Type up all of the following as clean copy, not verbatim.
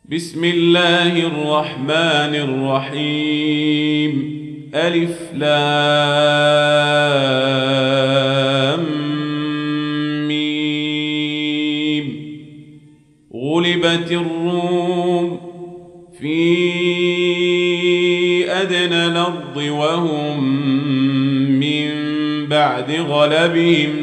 بسم الله الرحمن الرحيم. ألف لام ميم. غلبت الروم في أدنى الأرض وهم من بعد غلبهم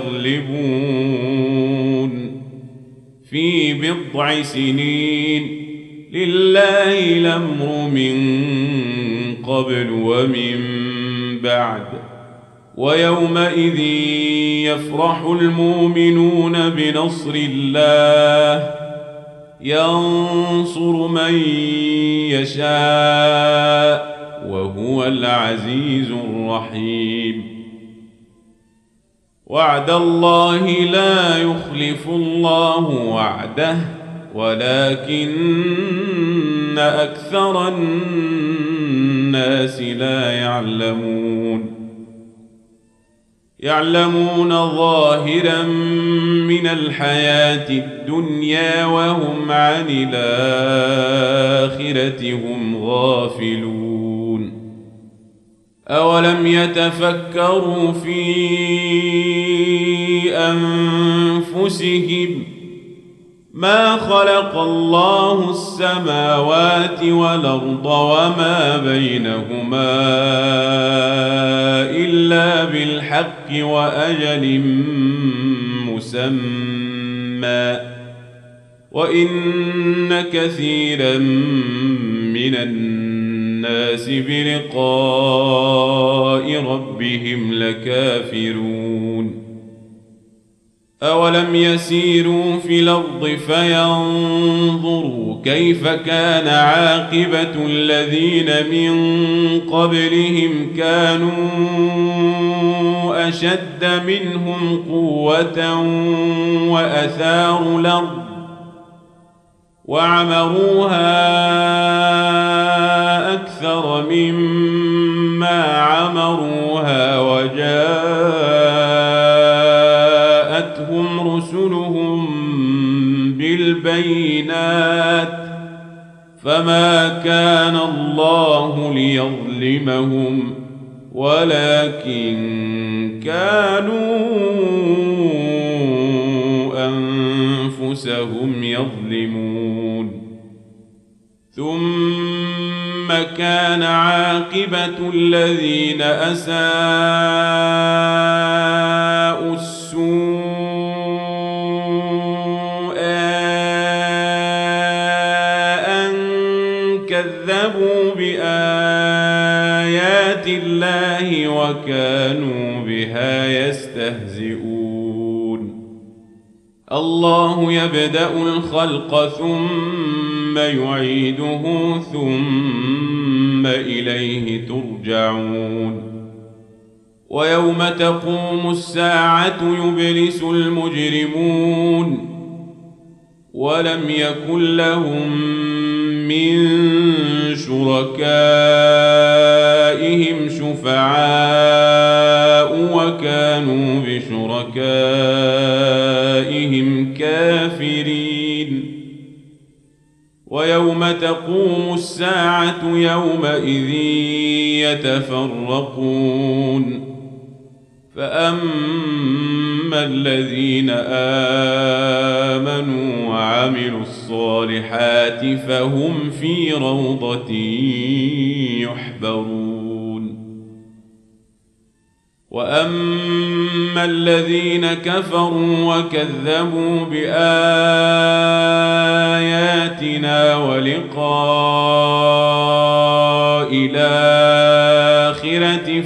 سيغلبون في بضع سنين. لله الأمر من قبل ومن بعد. ويومئذ يفرح المؤمنون بنصر الله ينصر من يشاء وهو العزيز الرحيم. وعد الله لا يخلف الله وعده ولكن أكثر الناس لا يعلمون ظاهرا من الحياة الدنيا وهم عن الآخرة هم غافلون. أولم يتفكروا في أنفسهم ما خلق الله السماوات والأرض وما بينهما إلا بالحق وأجل مسمى وإن كثيرا من الناس بلقاء ربهم لكافرون. أولم يسيروا في الأرض فينظروا كيف كان عاقبة الذين من قبلهم كانوا أشد منهم قوة وأثاروا الأرض وعمروها أكثر مما عمروها وجاءتهم رسلهم بالبينات فما كان الله ليظلمهم ولكن كانوا أنفسهم يظلمون. ثم كان عاقبة الذين أساءوا السوء أن كذبوا بآيات الله وكانوا بها يستهزئون. الله يبدأ الخلق ثم يعيده ثم إليه ترجعون. ويوم تقوم الساعة يبلس المجرمون ولم يكن لهم من شركائهم شفعاء وكانوا بشركائهم كافرين. ويوم تقوم الساعة يومئذ يتفرقون فأما الذين آمنوا وعملوا الصالحات فهم في روضة يحبرون. وأما الذين كفروا وكذبوا بآياتنا ولقاء الآخرة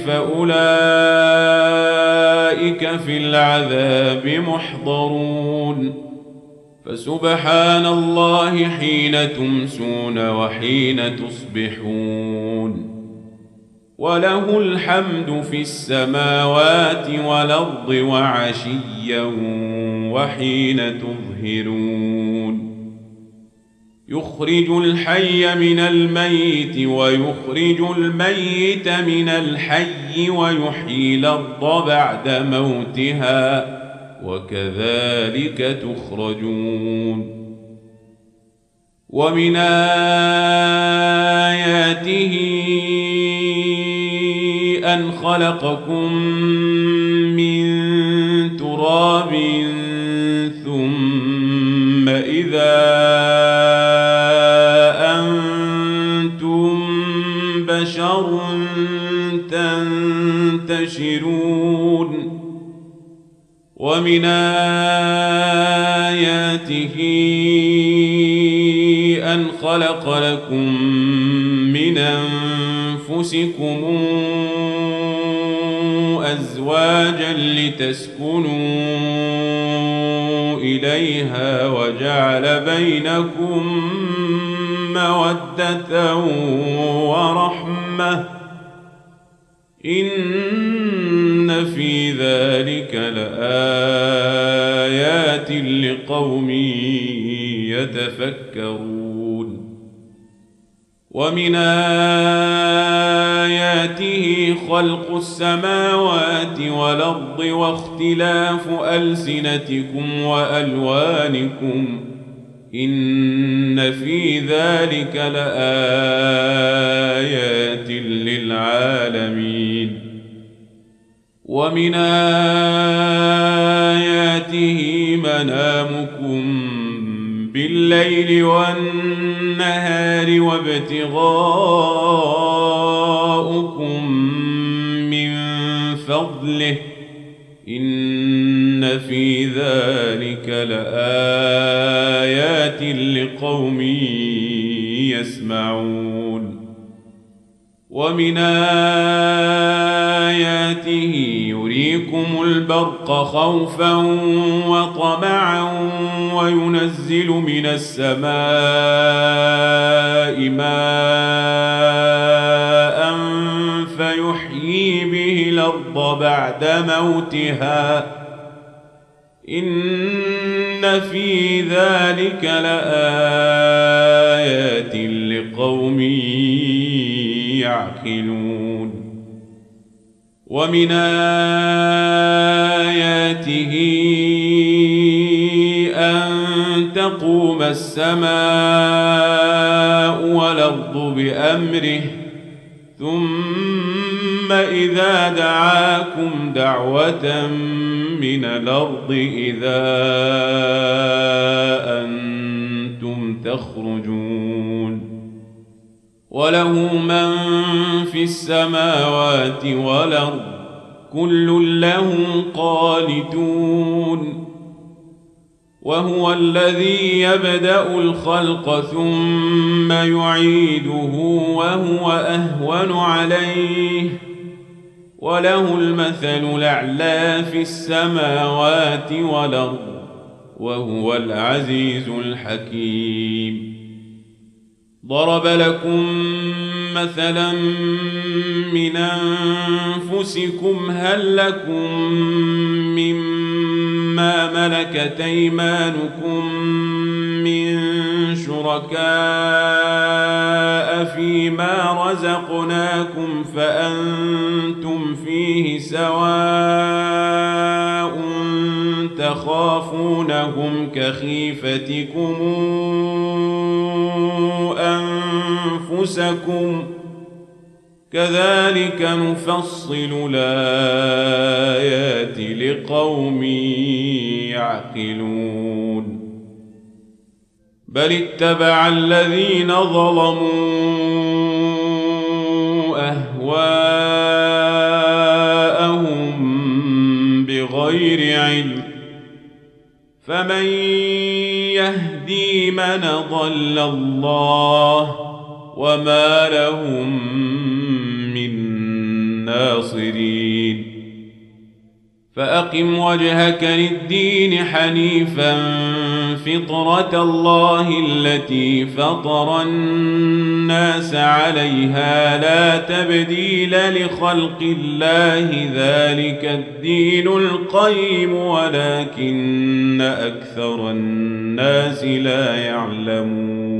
فأولئك في العذاب محضرون. فسبحان الله حين تمسون وحين تصبحون وله الحمد في السماوات والأرض وعشيا وحين تظهرون. يخرج الحي من الميت ويخرج الميت من الحي ويحيي الأرض بعد موتها وكذلك تخرجون. ومن آياته أن خلقكم من تراب ثم إذا أنتم بشر تنتشرون ومن آياته أن خلق لكم من أنفسكم أزواجا لتسكنوا إليها وجعل بينكم مودة ورحمة إن في ذلك لآيات لقوم يتفكرون ومن آياته خلق السماوات والأرض واختلاف ألسنتكم وألوانكم إن في ذلك لآيات للعالمين ومن آياته منامكم بالليل والنهار وابتغاؤكم من فضله إن في ذلك لآيات لقوم يسمعون ومن آياته يريكم البرق خوفا وطمعا وينزل من السماء ماء فيحيي به الأرض بعد موتها إن في ذلك لآيات لقوم يعقلون ومن آياته أن تقوم السماء والأرض بأمره ثم إذا دعاكم دعوة من الأرض إذا أنتم تخرجون وله من في السماوات والأرض كل له قانتون وهو الذي يبدأ الخلق ثم يعيده وهو أهون عليه وله المثل الأعلى في السماوات والأرض وهو العزيز الحكيم ضرب لكم مثلا من أنفسكم هل لكم مما ملكت أيمانكم من شركاء فيما رزقناكم فأنتم فيه سواء تخافونهم كخيفتكم أنفسكم كذلك نفصل الآيات لقوم يعقلون بل اتبع الذين ظلموا أهواءهم بغير علم فمن يهدي من ضل الله وما لهم من ناصرين فأقم وجهك للدين حنيفا فطرة الله التي فطر الناس عليها لا تبديل لخلق الله ذلك الدين القيم ولكن أكثر الناس لا يعلمون